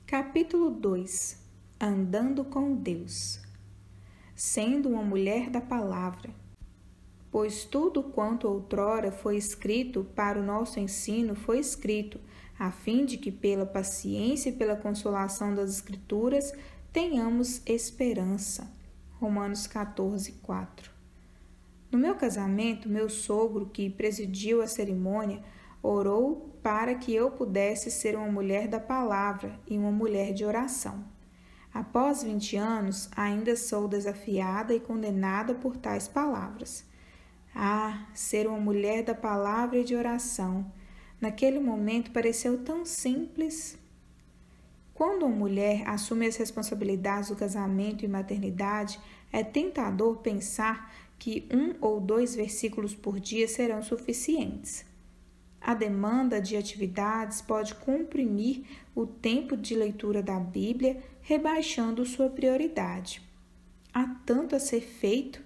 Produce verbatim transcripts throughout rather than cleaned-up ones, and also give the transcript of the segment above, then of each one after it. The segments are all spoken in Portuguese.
Capítulo dois. Andando com Deus. Sendo uma mulher da palavra. Pois tudo quanto outrora foi escrito para o nosso ensino foi escrito, a fim de que pela paciência e pela consolação das Escrituras tenhamos esperança. Romanos quatorze, quatro. No meu casamento, meu sogro, que presidiu a cerimônia, orou para que eu pudesse ser uma mulher da palavra e uma mulher de oração. Após vinte anos, ainda sou desafiada e condenada por tais palavras. Ah, ser uma mulher da palavra e de oração. Naquele momento pareceu tão simples. Quando uma mulher assume as responsabilidades do casamento e maternidade, é tentador pensar que um ou dois versículos por dia serão suficientes. A demanda de atividades pode comprimir o tempo de leitura da Bíblia, rebaixando sua prioridade. Há tanto a ser feito,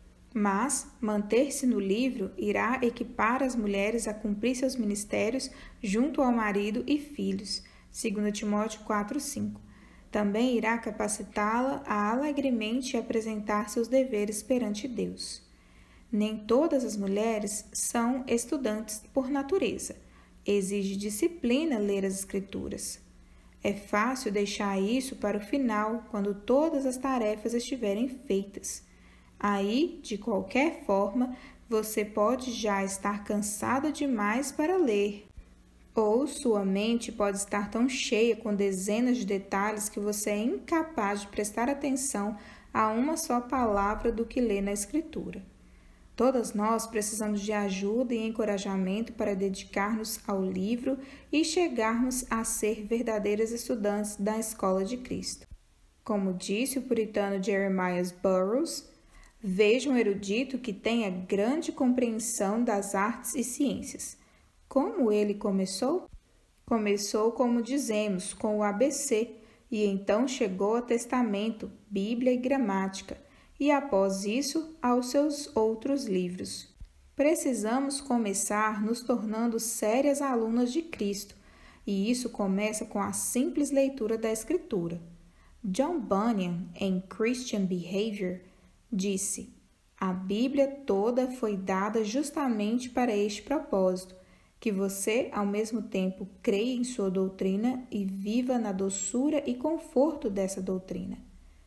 mas manter-se no livro irá equipar as mulheres a cumprir seus ministérios junto ao marido e filhos, segundo Timóteo quatro, cinco. Também irá capacitá-la a alegremente apresentar seus deveres perante Deus. Nem todas as mulheres são estudantes por natureza. Exige disciplina ler as Escrituras. É fácil deixar isso para o final, quando todas as tarefas estiverem feitas. Aí, de qualquer forma, você pode já estar cansada demais para ler. Ou sua mente pode estar tão cheia com dezenas de detalhes que você é incapaz de prestar atenção a uma só palavra do que lê na Escritura. Todas nós precisamos de ajuda e encorajamento para dedicar-nos ao livro e chegarmos a ser verdadeiras estudantes da Escola de Cristo. Como disse o puritano Jeremiah Burroughs, veja um erudito que tenha grande compreensão das artes e ciências. Como ele começou? Começou, como dizemos, com o A B C, e então chegou ao Testamento, Bíblia e Gramática, e após isso aos seus outros livros. Precisamos começar nos tornando sérias alunas de Cristo, e isso começa com a simples leitura da Escritura. John Bunyan, em Christian Behavior, disse: a Bíblia toda foi dada justamente para este propósito, que você, ao mesmo tempo, creia em sua doutrina e viva na doçura e conforto dessa doutrina.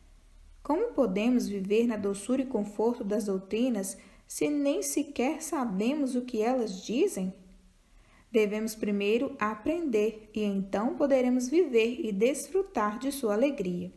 Como podemos viver na doçura e conforto das doutrinas se nem sequer sabemos o que elas dizem? Devemos primeiro aprender e então poderemos viver e desfrutar de sua alegria.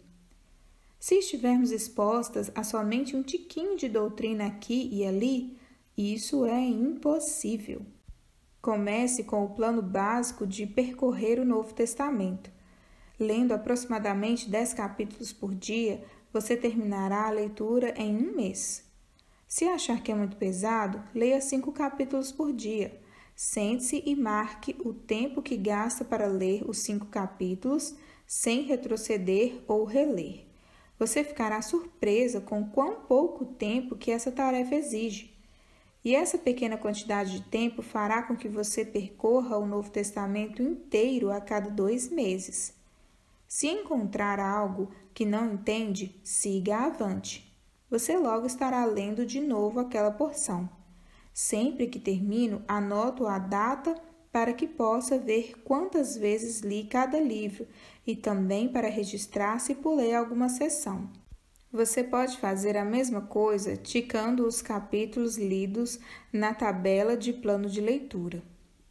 Se estivermos expostas a somente um tiquinho de doutrina aqui e ali, isso é impossível. Comece com o plano básico de percorrer o Novo Testamento. Lendo aproximadamente dez capítulos por dia, você terminará a leitura em um mês. Se achar que é muito pesado, leia cinco capítulos por dia. Sente-se e marque o tempo que gasta para ler os cinco capítulos, sem retroceder ou reler. Você ficará surpresa com quão pouco tempo que essa tarefa exige. E essa pequena quantidade de tempo fará com que você percorra o Novo Testamento inteiro a cada dois meses. Se encontrar algo que não entende, siga avante. Você logo estará lendo de novo aquela porção. Sempre que termino, anoto a data para que possa ver quantas vezes li cada livro e também para registrar se pulei alguma seção. Você pode fazer a mesma coisa ticando os capítulos lidos na tabela de plano de leitura.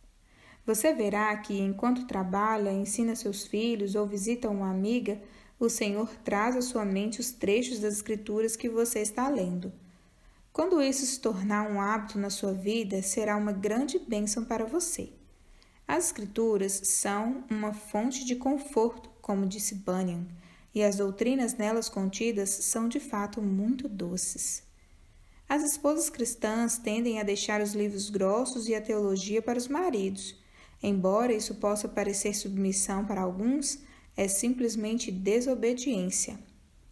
Você verá que, enquanto trabalha, ensina seus filhos ou visita uma amiga, o Senhor traz à sua mente os trechos das Escrituras que você está lendo. Quando isso se tornar um hábito na sua vida, será uma grande bênção para você. As Escrituras são uma fonte de conforto, como disse Bunyan, e as doutrinas nelas contidas são de fato muito doces. As esposas cristãs tendem a deixar os livros grossos e a teologia para os maridos. Embora isso possa parecer submissão para alguns, é simplesmente desobediência.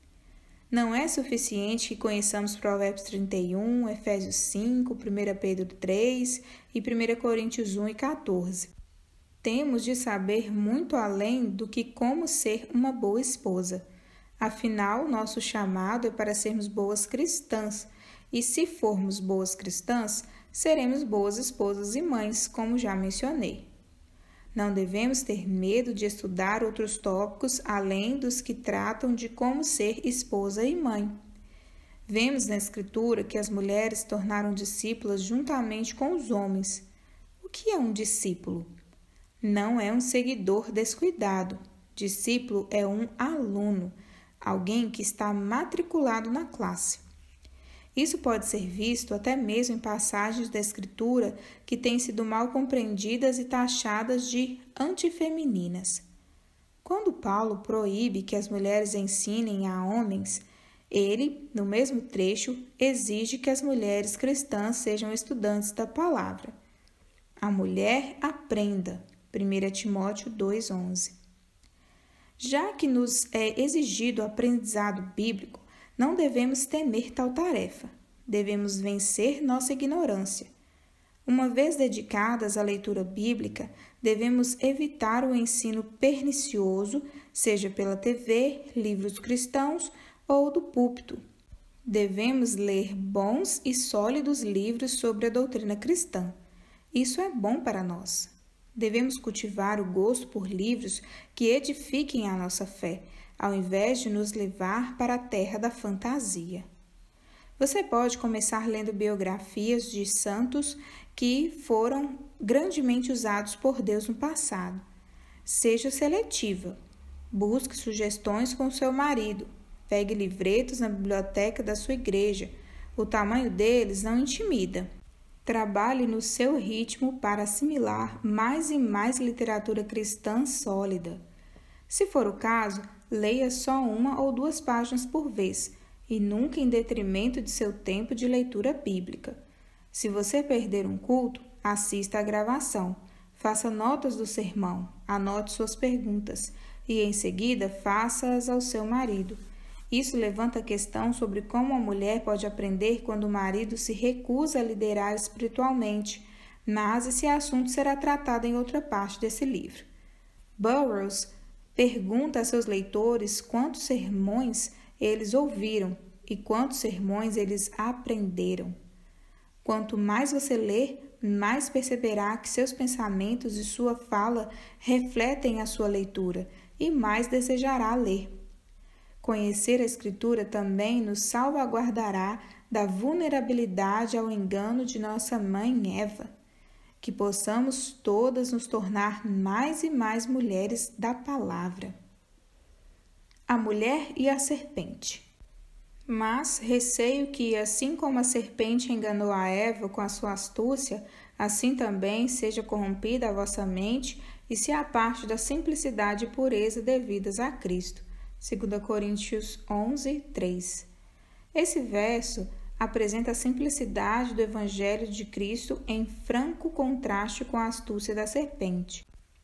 Não é suficiente que conheçamos Provérbios trinta e um, Efésios cinco, primeira Pedro três e primeira Coríntios um e quatorze. temos de saber muito além do que como ser uma boa esposa. Afinal, nosso chamado é para sermos boas cristãs, e se formos boas cristãs, seremos boas esposas e mães, como já mencionei. Não devemos ter medo de estudar outros tópicos além dos que tratam de como ser esposa e mãe. Vemos na Escritura que as mulheres se tornaram discípulas juntamente com os homens. O que é um discípulo? Não é um seguidor descuidado. Discípulo é um aluno, alguém que está matriculado na classe. Isso pode ser visto até mesmo em passagens da Escritura que têm sido mal compreendidas e taxadas de antifemininas. Quando Paulo proíbe que as mulheres ensinem a homens, ele, no mesmo trecho, exige que as mulheres cristãs sejam estudantes da palavra. A mulher aprenda, primeira Timóteo dois, onze. Já que nos é exigido o aprendizado bíblico, não devemos temer tal tarefa. Devemos vencer nossa ignorância. Uma vez dedicadas à leitura bíblica, devemos evitar o ensino pernicioso, seja pela T V, livros cristãos ou do púlpito. Devemos ler bons e sólidos livros sobre a doutrina cristã. Isso é bom para nós. Devemos cultivar o gosto por livros que edifiquem a nossa fé, ao invés de nos levar para a terra da fantasia. Você pode começar lendo biografias de santos que foram grandemente usados por Deus no passado. Seja seletiva. Busque sugestões com seu marido. Pegue livretos na biblioteca da sua igreja. O tamanho deles não intimida. Trabalhe no seu ritmo para assimilar mais e mais literatura cristã sólida. Se for o caso, leia só uma ou duas páginas por vez e nunca em detrimento de seu tempo de leitura bíblica. Se você perder um culto, assista à gravação, faça notas do sermão, anote suas perguntas e, em seguida, faça-as ao seu marido. Isso levanta a questão sobre como a mulher pode aprender quando o marido se recusa a liderar espiritualmente, mas esse assunto será tratado em outra parte desse livro. Burroughs pergunta a seus leitores quantos sermões eles ouviram e quantos sermões eles aprenderam. Quanto mais você ler, mais perceberá que seus pensamentos e sua fala refletem a sua leitura e mais desejará ler. Conhecer a Escritura também nos salvaguardará da vulnerabilidade ao engano de nossa mãe Eva. Que possamos todas nos tornar mais e mais mulheres da palavra. A mulher e a serpente. Mas receio que, assim como a serpente enganou a Eva com a sua astúcia, assim também seja corrompida a vossa mente e se aparte da simplicidade e pureza devidas a Cristo. segunda Coríntios onze, três. Esse verso apresenta a simplicidade do Evangelho de Cristo em franco contraste com a astúcia da serpente.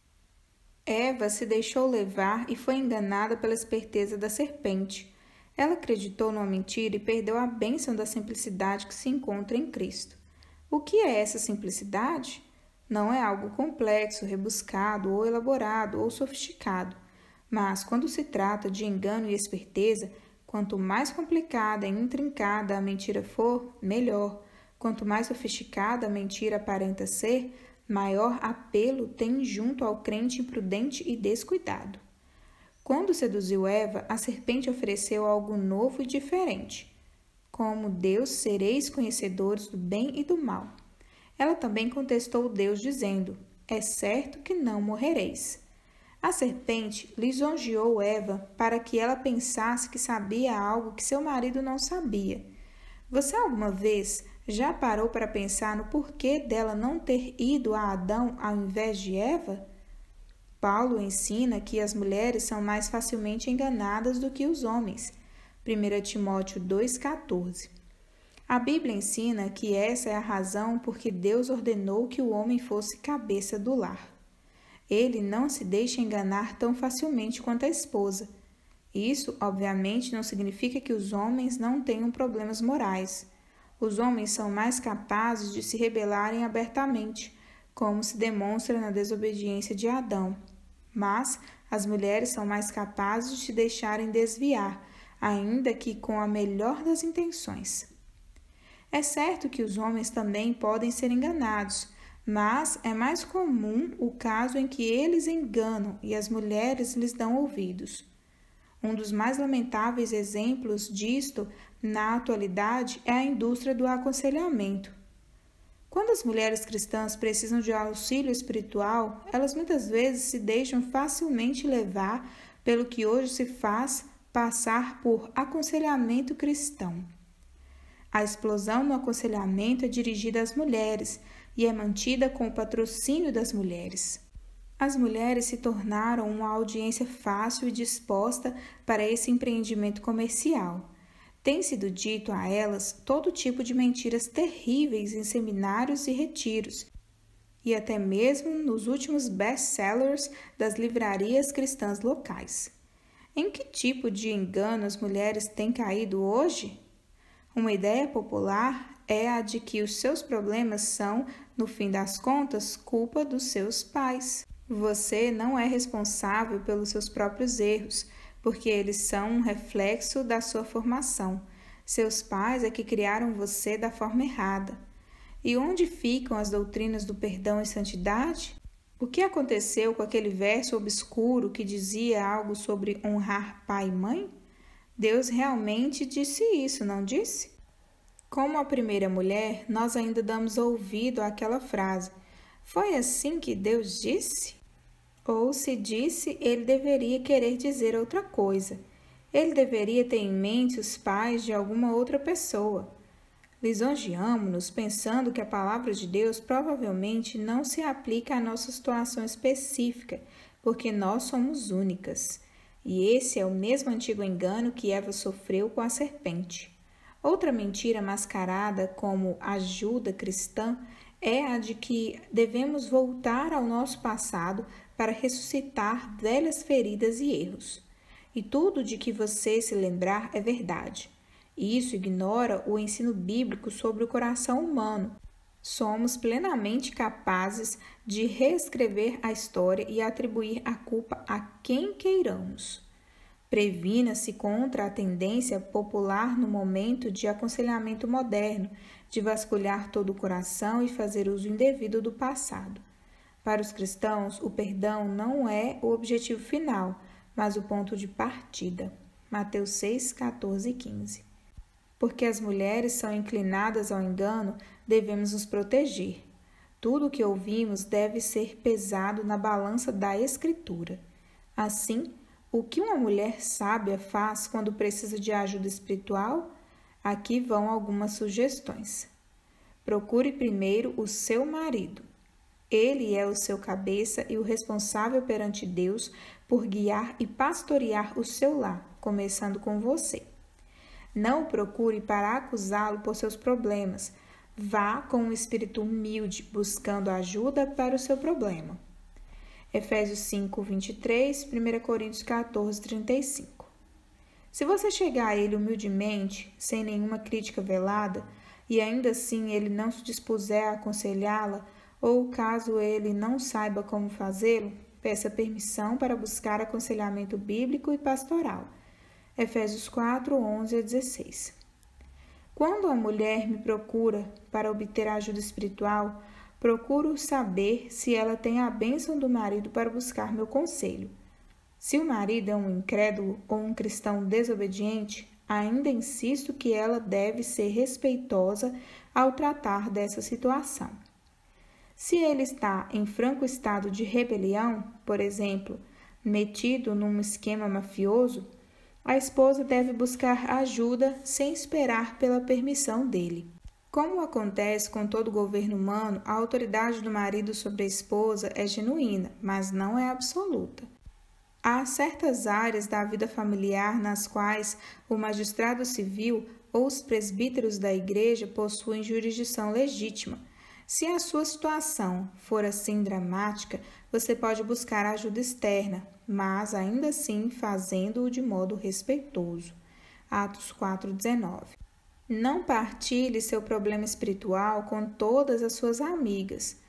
Eva se deixou levar e foi enganada pela esperteza da serpente. Ela acreditou numa mentira e perdeu a bênção da simplicidade que se encontra em Cristo. O que é essa simplicidade? Não é algo complexo, rebuscado ou elaborado ou sofisticado. Mas, quando se trata de engano e esperteza, quanto mais complicada e intrincada a mentira for, melhor. Quanto mais sofisticada a mentira aparenta ser, maior apelo tem junto ao crente imprudente e descuidado. Quando seduziu Eva, a serpente ofereceu algo novo e diferente. Como Deus, sereis conhecedores do bem e do mal. Ela também contestou Deus, dizendo: é certo que não morrereis. A serpente lisonjeou Eva para que ela pensasse que sabia algo que seu marido não sabia. Você alguma vez já parou para pensar no porquê dela não ter ido a Adão ao invés de Eva? Paulo ensina que as mulheres são mais facilmente enganadas do que os homens. primeira Timóteo dois, quatorze. A Bíblia ensina que essa é a razão por que Deus ordenou que o homem fosse cabeça do lar. Ele não se deixa enganar tão facilmente quanto a esposa. Isso, obviamente, não significa que os homens não tenham problemas morais. Os homens são mais capazes de se rebelarem abertamente, como se demonstra na desobediência de Adão. Mas as mulheres são mais capazes de se deixarem desviar, ainda que com a melhor das intenções. É certo que os homens também podem ser enganados, mas é mais comum o caso em que eles enganam e as mulheres lhes dão ouvidos. Um dos mais lamentáveis exemplos disto na atualidade é a indústria do aconselhamento. Quando as mulheres cristãs precisam de auxílio espiritual, elas muitas vezes se deixam facilmente levar pelo que hoje se faz passar por aconselhamento cristão. A explosão no aconselhamento é dirigida às mulheres e é mantida com o patrocínio das mulheres. As mulheres se tornaram uma audiência fácil e disposta para esse empreendimento comercial. Tem sido dito a elas todo tipo de mentiras terríveis em seminários e retiros, e até mesmo nos últimos best-sellers das livrarias cristãs locais. Em que tipo de engano as mulheres têm caído hoje? Uma ideia popular é a de que os seus problemas são, no fim das contas, culpa dos seus pais. Você não é responsável pelos seus próprios erros, porque eles são um reflexo da sua formação. Seus pais é que criaram você da forma errada. E onde ficam as doutrinas do perdão e santidade? O que aconteceu com aquele verso obscuro que dizia algo sobre honrar pai e mãe? Deus realmente disse isso, não disse? Como a primeira mulher, nós ainda damos ouvido àquela frase: foi assim que Deus disse? Ou se disse, ele deveria querer dizer outra coisa. Ele deveria ter em mente os pais de alguma outra pessoa. Lisonjeamo-nos pensando que a palavra de Deus provavelmente não se aplica à nossa situação específica, porque nós somos únicas. E esse é o mesmo antigo engano que Eva sofreu com a serpente. Outra mentira mascarada como ajuda cristã é a de que devemos voltar ao nosso passado para ressuscitar velhas feridas e erros. E tudo de que você se lembrar é verdade. Isso ignora o ensino bíblico sobre o coração humano. Somos plenamente capazes de reescrever a história e atribuir a culpa a quem queiramos. Previna-se contra a tendência popular no momento de aconselhamento moderno, de vasculhar todo o coração e fazer uso indevido do passado. Para os cristãos, o perdão não é o objetivo final, mas o ponto de partida. Mateus seis, quatorze e quinze. Porque as mulheres são inclinadas ao engano, devemos nos proteger. Tudo o que ouvimos deve ser pesado na balança da Escritura. Assim, o que uma mulher sábia faz quando precisa de ajuda espiritual? Aqui vão algumas sugestões. Procure primeiro o seu marido. Ele é o seu cabeça e o responsável perante Deus por guiar e pastorear o seu lar, começando com você. Não o procure para acusá-lo por seus problemas. Vá com um espírito humilde, buscando ajuda para o seu problema. Efésios cinco, vinte e três, primeira Coríntios quatorze, trinta e cinco. Se você chegar a ele humildemente, sem nenhuma crítica velada, e ainda assim ele não se dispuser a aconselhá-la, ou caso ele não saiba como fazê-lo, peça permissão para buscar aconselhamento bíblico e pastoral. Efésios quatro, onze a dezesseis. Quando a mulher me procura para obter ajuda espiritual, procuro saber se ela tem a bênção do marido para buscar meu conselho. Se o marido é um incrédulo ou um cristão desobediente, ainda insisto que ela deve ser respeitosa ao tratar dessa situação. Se ele está em franco estado de rebelião, por exemplo, metido num esquema mafioso, a esposa deve buscar ajuda sem esperar pela permissão dele. Como acontece com todo governo humano, a autoridade do marido sobre a esposa é genuína, mas não é absoluta. Há certas áreas da vida familiar nas quais o magistrado civil ou os presbíteros da igreja possuem jurisdição legítima. Se a sua situação for assim dramática, você pode buscar ajuda externa, mas ainda assim fazendo-o de modo respeitoso. Atos quatro, dezenove. Não partilhe seu problema espiritual com todas as suas amigas.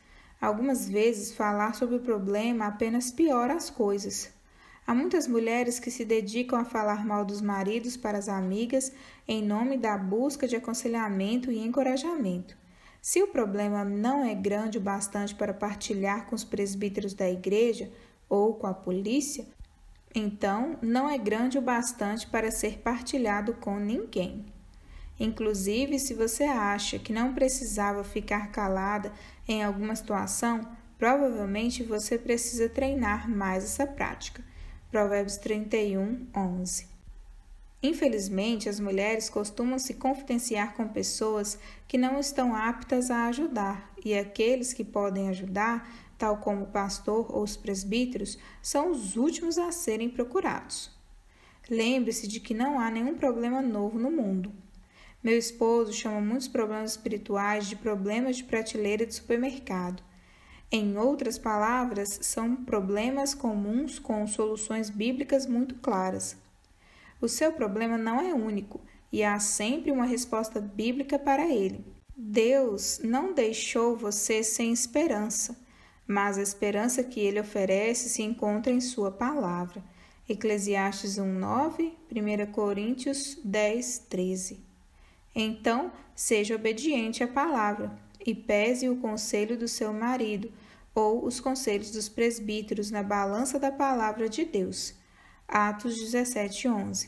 Algumas vezes, falar sobre o problema apenas piora as coisas. Há muitas mulheres que se dedicam a falar mal dos maridos para as amigas em nome da busca de aconselhamento e encorajamento. Se o problema não é grande o bastante para partilhar com os presbíteros da igreja ou com a polícia, então não é grande o bastante para ser partilhado com ninguém. Inclusive, se você acha que não precisava ficar calada em alguma situação, provavelmente você precisa treinar mais essa prática. Provérbios trinta e um, onze. Infelizmente, as mulheres costumam se confidenciar com pessoas que não estão aptas a ajudar, e aqueles que podem ajudar, tal como o pastor ou os presbíteros, são os últimos a serem procurados. Lembre-se de que não há nenhum problema novo no mundo. Meu esposo chama muitos problemas espirituais de problemas de prateleira de supermercado. Em outras palavras, são problemas comuns com soluções bíblicas muito claras. O seu problema não é único e há sempre uma resposta bíblica para ele. Deus não deixou você sem esperança, mas a esperança que ele oferece se encontra em sua palavra. Eclesiastes um, nove, primeira Coríntios dez, treze. Então, seja obediente à palavra e pese o conselho do seu marido ou os conselhos dos presbíteros na balança da palavra de Deus. Atos dezessete, onze.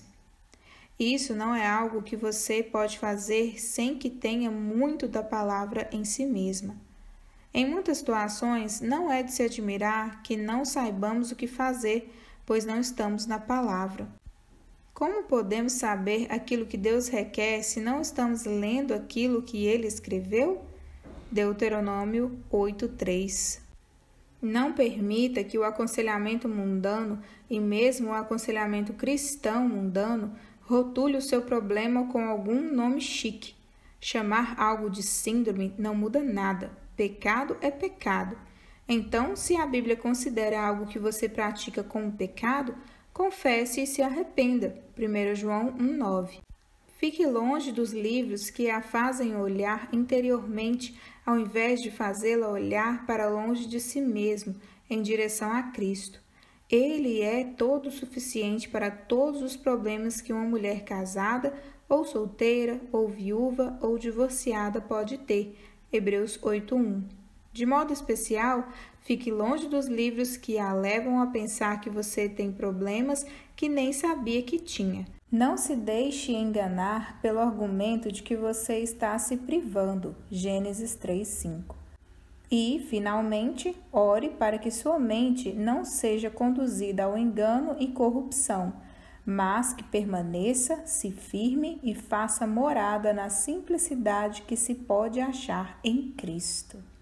Isso não é algo que você pode fazer sem que tenha muito da palavra em si mesma. Em muitas situações, não é de se admirar que não saibamos o que fazer, pois não estamos na palavra. Como podemos saber aquilo que Deus requer se não estamos lendo aquilo que Ele escreveu? Deuteronômio oito, três. Não permita que o aconselhamento mundano e mesmo o aconselhamento cristão mundano rotule o seu problema com algum nome chique. Chamar algo de síndrome não muda nada. Pecado é pecado. Então, se a Bíblia considera algo que você pratica como pecado, confesse e se arrependa. primeira João um, nove. Fique longe dos livros que a fazem olhar interiormente, ao invés de fazê-la olhar para longe de si mesmo, em direção a Cristo. Ele é todo o suficiente para todos os problemas que uma mulher casada, ou solteira, ou viúva, ou divorciada pode ter. Hebreus oito, um. De modo especial, fique longe dos livros que a levam a pensar que você tem problemas que nem sabia que tinha. Não se deixe enganar pelo argumento de que você está se privando. Gênesis três, cinco. E, finalmente, ore para que sua mente não seja conduzida ao engano e corrupção, mas que permaneça, se firme e faça morada na simplicidade que se pode achar em Cristo.